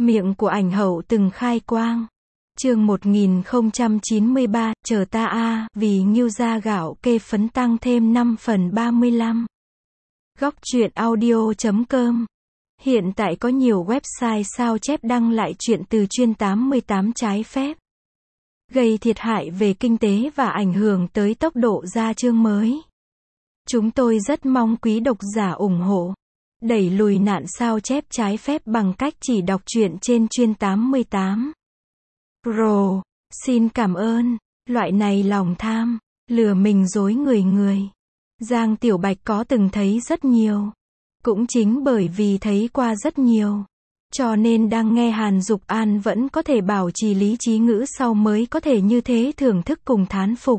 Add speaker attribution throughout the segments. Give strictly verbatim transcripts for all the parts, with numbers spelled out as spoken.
Speaker 1: Miệng của ảnh hậu từng khai quang. Chương một nghìn không trăm chín mươi ba, chờ ta a, vì Ngưu gia gạo kê phấn tăng thêm năm phần ba mươi lăm. Góc truyện audio chấm com. Hiện tại có nhiều website sao chép đăng lại truyện từ chuyên tám mươi tám trái phép, gây thiệt hại về kinh tế và ảnh hưởng tới tốc độ ra chương mới. Chúng tôi rất mong quý độc giả ủng hộ, đẩy lùi nạn sao chép trái phép bằng cách chỉ đọc truyện trên chuyên tám mươi tám. Pro, xin cảm ơn. Loại này lòng tham, lừa mình dối người người. Giang Tiểu Bạch có từng thấy rất nhiều. Cũng chính bởi vì thấy qua rất nhiều, cho nên đang nghe Hàn Dục An vẫn có thể bảo trì lý trí ngữ sau mới có thể như thế thưởng thức cùng thán phục.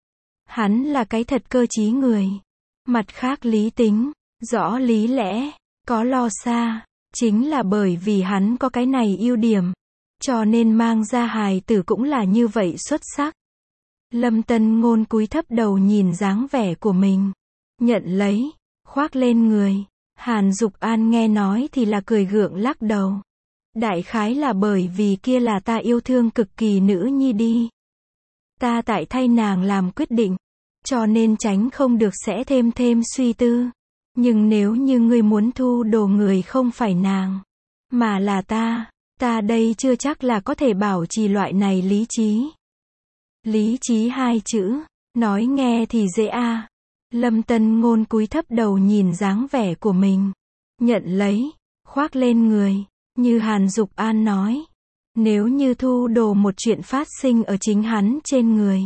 Speaker 1: Hắn là cái thật cơ trí người. Mặt khác lý tính, rõ lý lẽ, có lo xa. Chính là bởi vì hắn có cái này ưu điểm, cho nên mang ra hài tử cũng là như vậy xuất sắc. Lâm Tân Ngôn cúi thấp đầu nhìn dáng vẻ của mình, nhận lấy, khoác lên người. Hàn Dục An nghe nói thì là cười gượng lắc đầu. Đại khái là bởi vì kia là ta yêu thương cực kỳ nữ nhi đi. Ta tại thay nàng làm quyết định, cho nên tránh không được sẽ thêm thêm suy tư. Nhưng nếu như ngươi muốn thu đồ người không phải nàng, mà là ta, ta đây chưa chắc là có thể bảo trì loại này lý trí. Lý trí hai chữ, nói nghe thì dễ a. À. Lâm Tân Ngôn cúi thấp đầu nhìn dáng vẻ của mình, nhận lấy, khoác lên người, như Hàn Dục An nói. Nếu như thu đồ một chuyện phát sinh ở chính hắn trên người,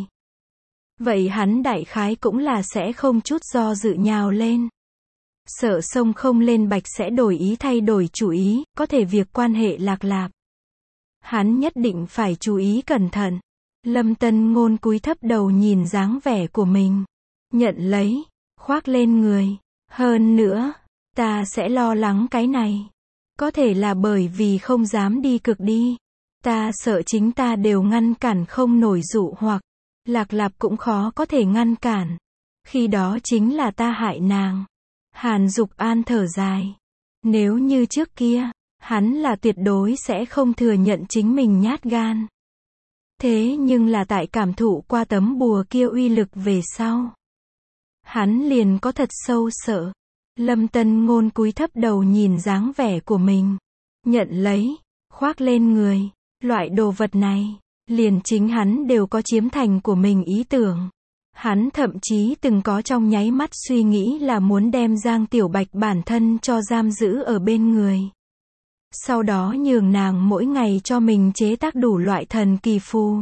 Speaker 1: vậy hắn đại khái cũng là sẽ không chút do dự nhào lên. Sợ sông không lên bạch sẽ đổi ý thay đổi chủ ý, có thể việc quan hệ lạc lạp. Hắn nhất định phải chú ý cẩn thận. Lâm Tân Ngôn cúi thấp đầu nhìn dáng vẻ của mình, nhận lấy, khoác lên người. Hơn nữa, ta sẽ lo lắng cái này. Có thể là bởi vì không dám đi cực đi. Ta sợ chính ta đều ngăn cản không nổi dụ hoặc lạc lạp cũng khó có thể ngăn cản. Khi đó chính là ta hại nàng. Hàn Dục An thở dài. Nếu như trước kia, hắn là tuyệt đối sẽ không thừa nhận chính mình nhát gan. Thế nhưng là tại cảm thụ qua tấm bùa kia uy lực về sau, hắn liền có thật sâu sợ. Lâm Tân Ngôn cúi thấp đầu nhìn dáng vẻ của mình, nhận lấy, khoác lên người. Loại đồ vật này, liền chính hắn đều có chiếm thành của mình ý tưởng. Hắn thậm chí từng có trong nháy mắt suy nghĩ là muốn đem Giang Tiểu Bạch bản thân cho giam giữ ở bên người. Sau đó nhường nàng mỗi ngày cho mình chế tác đủ loại thần kỳ phù,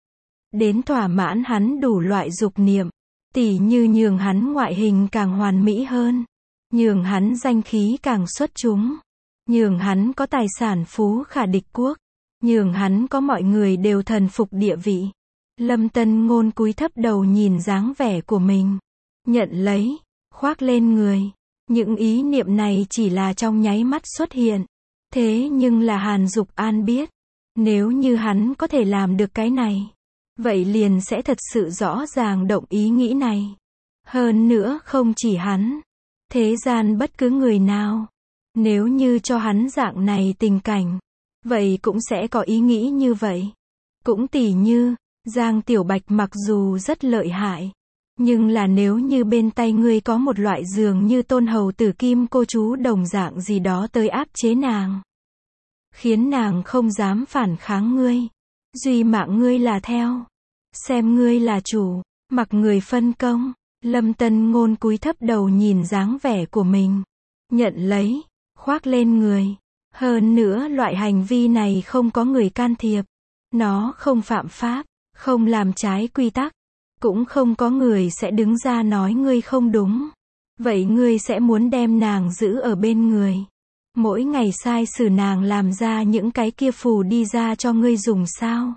Speaker 1: đến thỏa mãn hắn đủ loại dục niệm. Tỉ như nhường hắn ngoại hình càng hoàn mỹ hơn, nhường hắn danh khí càng xuất chúng, nhường hắn có tài sản phú khả địch quốc, nhường hắn có mọi người đều thần phục địa vị. Lâm Tân Ngôn cúi thấp đầu nhìn dáng vẻ của mình, nhận lấy, khoác lên người. Những ý niệm này chỉ là trong nháy mắt xuất hiện. Thế nhưng là Hàn Dục An biết, nếu như hắn có thể làm được cái này, vậy liền sẽ thật sự rõ ràng động ý nghĩ này. Hơn nữa không chỉ hắn, thế gian bất cứ người nào, nếu như cho hắn dạng này tình cảnh, vậy cũng sẽ có ý nghĩ như vậy. Cũng tỉ như, Giang Tiểu Bạch mặc dù rất lợi hại, nhưng là nếu như bên tay ngươi có một loại dường như tôn hầu tử kim cô chú đồng dạng gì đó tới áp chế nàng, khiến nàng không dám phản kháng ngươi, duy mạng ngươi là theo, xem ngươi là chủ, mặc người phân công. Lâm Tân Ngôn cúi thấp đầu nhìn dáng vẻ của mình, nhận lấy, khoác lên người. Hơn nữa loại hành vi này không có người can thiệp, nó không phạm pháp, không làm trái quy tắc, cũng không có người sẽ đứng ra nói ngươi không đúng. Vậy ngươi sẽ muốn đem nàng giữ ở bên người, mỗi ngày sai sử nàng làm ra những cái kia phù đi ra cho ngươi dùng sao?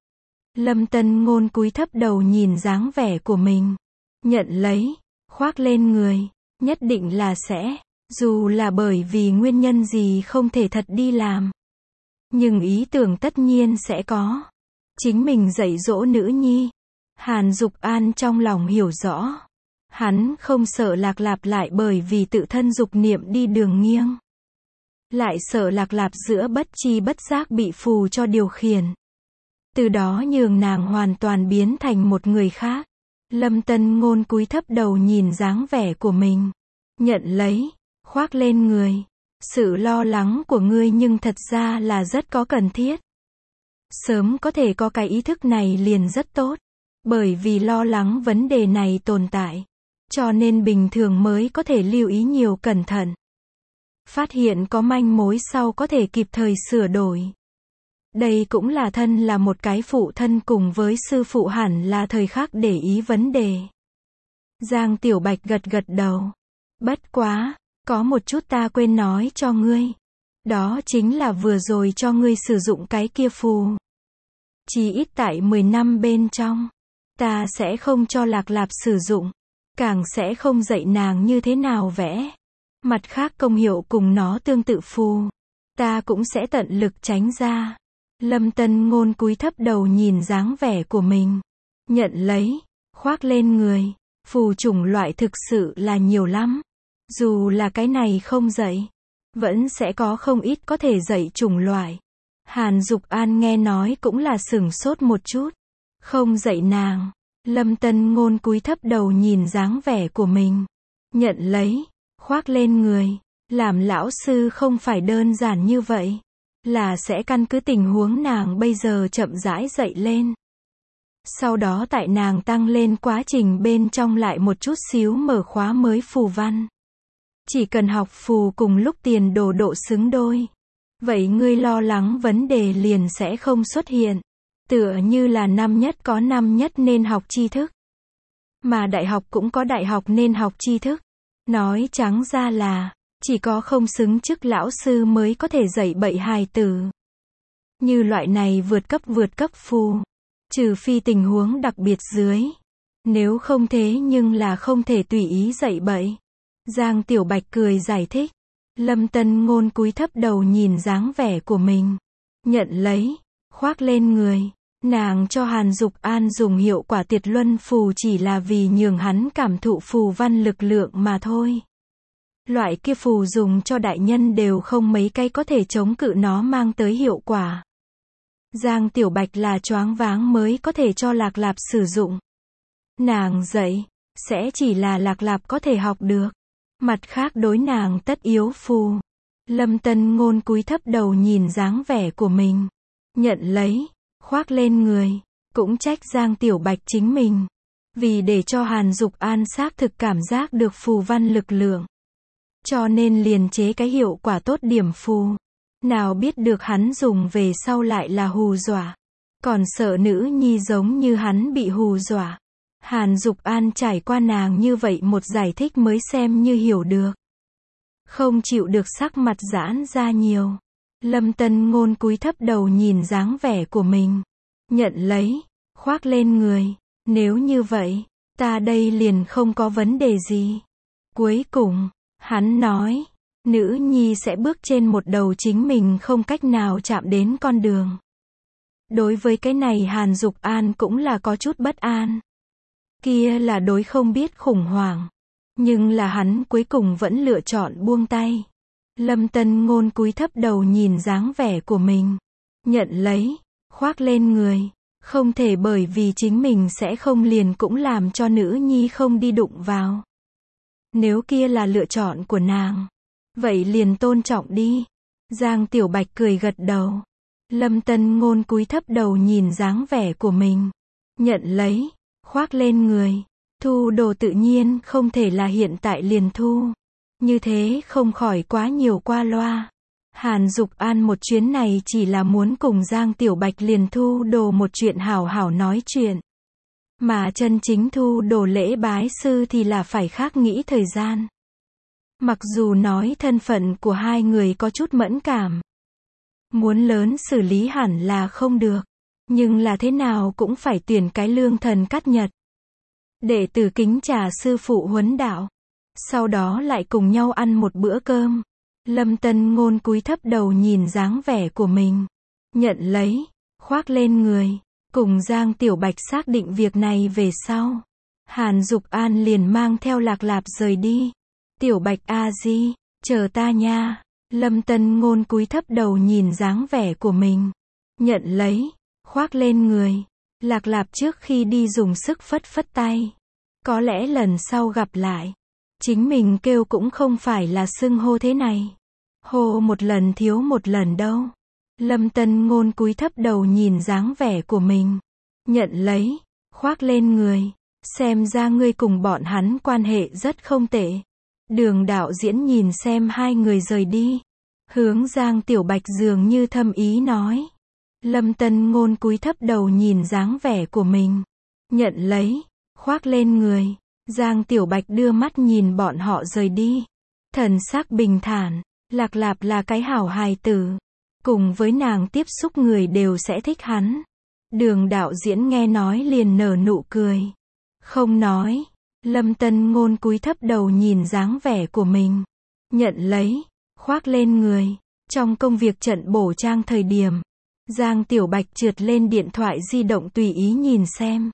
Speaker 1: Lâm Tân Ngôn cúi thấp đầu nhìn dáng vẻ của mình, nhận lấy, khoác lên người. Nhất định là sẽ, dù là bởi vì nguyên nhân gì không thể thật đi làm, nhưng ý tưởng tất nhiên sẽ có. Chính mình dạy dỗ nữ nhi. Hàn Dục An trong lòng hiểu rõ, hắn không sợ lạc lạp lại bởi vì tự thân dục niệm đi đường nghiêng. lại sợ Lạc Lạp giữa bất chi bất giác bị phù cho điều khiển. Từ đó nhường nàng hoàn toàn biến thành một người khác. Lâm Tân Ngôn cúi thấp đầu nhìn dáng vẻ của mình. Nhận lấy, khoác lên người. Sự lo lắng của ngươi nhưng thật ra là rất có cần thiết. Sớm có thể có cái ý thức này liền rất tốt. Bởi vì lo lắng vấn đề này tồn tại. Cho nên bình thường mới có thể lưu ý nhiều cẩn thận. Phát hiện có manh mối sau có thể kịp thời sửa đổi. Đây cũng là thân là một cái phụ thân cùng với sư phụ hẳn là thời khắc để ý vấn đề. Giang Tiểu Bạch gật gật đầu. Bất quá, có một chút ta quên nói cho ngươi. Đó chính là vừa rồi cho ngươi sử dụng cái kia phù. Chỉ ít tại mười năm bên trong. Ta sẽ không cho Lạc Lạp sử dụng. Càng sẽ không dạy nàng như thế nào vẽ. Mặt khác công hiệu cùng nó tương tự phù. Ta cũng sẽ tận lực tránh ra. Lâm Tân Ngôn cúi thấp đầu nhìn dáng vẻ của mình. Nhận lấy, khoác lên người. Phù chủng loại thực sự là nhiều lắm. Dù là cái này không dạy, vẫn sẽ có không ít có thể dạy chủng loại. Hàn Dục An nghe nói cũng là sửng sốt một chút. Không dạy nàng. Lâm Tân Ngôn cúi thấp đầu nhìn dáng vẻ của mình. Nhận lấy, khoác lên người. Làm lão sư không phải đơn giản như vậy. Là sẽ căn cứ tình huống nàng bây giờ chậm rãi dậy lên. Sau đó tại nàng tăng lên quá trình bên trong lại một chút xíu mở khóa mới phù văn. Chỉ cần học phù cùng lúc tiền đồ độ xứng đôi. Vậy ngươi lo lắng vấn đề liền sẽ không xuất hiện. Tựa như là năm nhất có năm nhất nên học tri thức. Mà đại học cũng có đại học nên học tri thức. Nói trắng ra là, chỉ có không xứng chức lão sư mới có thể dạy bậy hài tử. Như loại này vượt cấp vượt cấp phù. Trừ phi tình huống đặc biệt dưới. Nếu không thế nhưng là không thể tùy ý dạy bậy. Giang Tiểu Bạch cười giải thích. Lâm Tân Ngôn cúi thấp đầu nhìn dáng vẻ của mình. Nhận lấy, khoác lên người. Nàng cho Hàn Dục An dùng hiệu quả Tiệt Luân phù chỉ là vì nhường hắn cảm thụ phù văn lực lượng mà thôi. Loại kia phù dùng cho đại nhân đều không mấy cái có thể chống cự nó mang tới hiệu quả. Giang Tiểu Bạch là choáng váng mới có thể cho Lạc Lạp sử dụng. Nàng dạy, sẽ chỉ là Lạc Lạp có thể học được. Mặt khác đối nàng tất yếu phù. Lâm Tân Ngôn cúi thấp đầu nhìn dáng vẻ của mình. Nhận lấy, khoác lên người. Cũng trách Giang Tiểu Bạch chính mình. Vì để cho Hàn Dục An xác thực cảm giác được phù văn lực lượng. Cho nên liền chế cái hiệu quả tốt điểm phù. Nào biết được hắn dùng về sau lại là hù dọa. Còn sợ nữ nhi giống như hắn bị hù dọa. Hàn Dục An trải qua nàng như vậy một giải thích mới xem như hiểu được. Không chịu được sắc mặt giãn ra nhiều. Lâm Tân Ngôn cúi thấp đầu nhìn dáng vẻ của mình. Nhận lấy, khoác lên người. Nếu như vậy, ta đây liền không có vấn đề gì. Cuối cùng, hắn nói, nữ nhi sẽ bước trên một đầu chính mình không cách nào chạm đến con đường. Đối với cái này Hàn Dục An cũng là có chút bất an. Kia là đối không biết khủng hoảng. Nhưng là hắn cuối cùng vẫn lựa chọn buông tay. Lâm Tân Ngôn cúi thấp đầu nhìn dáng vẻ của mình. Nhận lấy, khoác lên người. Không thể bởi vì chính mình sẽ không liền cũng làm cho nữ nhi không đi đụng vào. Nếu kia là lựa chọn của nàng. Vậy liền tôn trọng đi. Giang Tiểu Bạch cười gật đầu. Lâm Tân Ngôn cúi thấp đầu nhìn dáng vẻ của mình. Nhận lấy, khoác lên người. Thu đồ tự nhiên không thể là hiện tại liền thu. Như thế không khỏi quá nhiều qua loa. Hàn Dục An một chuyến này chỉ là muốn cùng Giang Tiểu Bạch liền thu đồ một chuyện hảo hảo nói chuyện. Mà chân chính thu đồ lễ bái sư thì là phải khác nghĩ thời gian. Mặc dù nói thân phận của hai người có chút mẫn cảm. Muốn lớn xử lý hẳn là không được. Nhưng là thế nào cũng phải tuyển cái lương thần cắt nhật. Đệ tử kính trà sư phụ huấn đạo. Sau đó lại cùng nhau ăn một bữa cơm. Lâm Tân Ngôn cúi thấp đầu nhìn dáng vẻ của mình. Nhận lấy, khoác lên người. Cùng Giang Tiểu Bạch xác định việc này về sau. Hàn Dục An liền mang theo Lạc Lạp rời đi. Tiểu Bạch a di, chờ ta nha. Lâm Tân Ngôn cúi thấp đầu nhìn dáng vẻ của mình. Nhận lấy, khoác lên người. Lạc Lạp trước khi đi dùng sức phất phất tay. Có lẽ lần sau gặp lại, chính mình kêu cũng không phải là xưng hô thế này. Hô một lần thiếu một lần đâu. Lâm Tân Ngôn cúi thấp đầu nhìn dáng vẻ của mình. Nhận lấy, khoác lên người. Xem ra ngươi cùng bọn hắn quan hệ rất không tệ. Đường đạo diễn nhìn xem hai người rời đi. Hướng Giang Tiểu Bạch dường như thâm ý nói. Lâm Tân Ngôn cúi thấp đầu nhìn dáng vẻ của mình. Nhận lấy, khoác lên người. Giang Tiểu Bạch đưa mắt nhìn bọn họ rời đi. Thần sắc bình thản. Lạc Lạp là cái hảo hài tử. Cùng với nàng tiếp xúc người đều sẽ thích hắn. Đường đạo diễn nghe nói liền nở nụ cười. Không nói. Lâm Tân Ngôn cúi thấp đầu nhìn dáng vẻ của mình. Nhận lấy, khoác lên người. Trong công việc trận bổ trang thời điểm, Giang Tiểu Bạch trượt lên điện thoại di động tùy ý nhìn xem.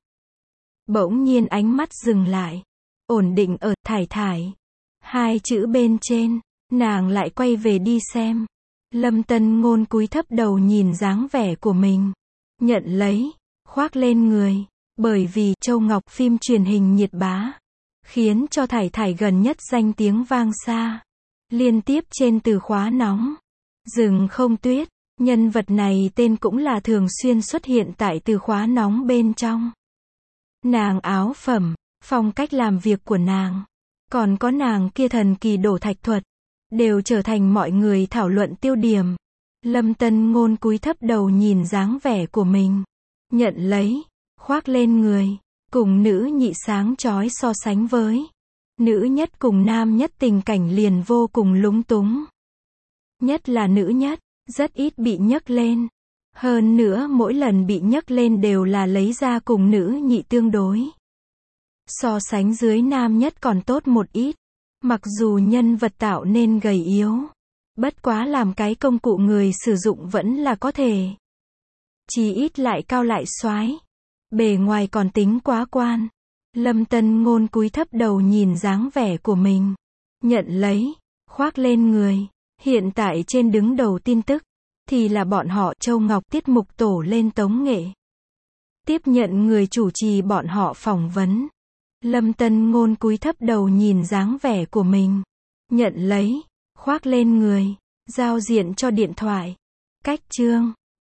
Speaker 1: Bỗng nhiên ánh mắt dừng lại. Ổn định ở thải thải. Hai chữ bên trên, nàng lại quay về đi xem. Lâm Tân Ngôn cúi thấp đầu nhìn dáng vẻ của mình. Nhận lấy, khoác lên người. Bởi vì Châu Ngọc phim truyền hình nhiệt bá, khiến cho thải thải gần nhất danh tiếng vang xa. Liên tiếp trên từ khóa nóng. Rừng không tuyết. Nhân vật này tên cũng là thường xuyên xuất hiện tại từ khóa nóng bên trong. Nàng áo phẩm, phong cách làm việc của nàng, còn có nàng kia thần kỳ đổ thạch thuật, đều trở thành mọi người thảo luận tiêu điểm. Lâm Tân Ngôn cúi thấp đầu nhìn dáng vẻ của mình. Nhận lấy, khoác lên người. Cùng nữ nhị sáng chói so sánh với. Nữ nhất cùng nam nhất tình cảnh liền vô cùng lúng túng. Nhất là nữ nhất, rất ít bị nhấc lên. Hơn nữa mỗi lần bị nhấc lên đều là lấy ra cùng nữ nhị tương đối. So sánh dưới nam nhất còn tốt một ít. Mặc dù nhân vật tạo nên gầy yếu, bất quá làm cái công cụ người sử dụng vẫn là có thể. Chỉ ít lại cao lại soái. Bề ngoài còn tính quá quan. Lâm Tân Ngôn cúi thấp đầu nhìn dáng vẻ của mình. Nhận lấy, khoác lên người. Hiện tại trên đứng đầu tin tức, thì là bọn họ Châu Ngọc tiết mục tổ lên tống nghệ. Tiếp nhận người chủ trì bọn họ phỏng vấn. Lâm Tân Ngôn cúi thấp đầu nhìn dáng vẻ của mình. Nhận lấy, khoác lên người. Giao diện cho điện thoại. Cách chương.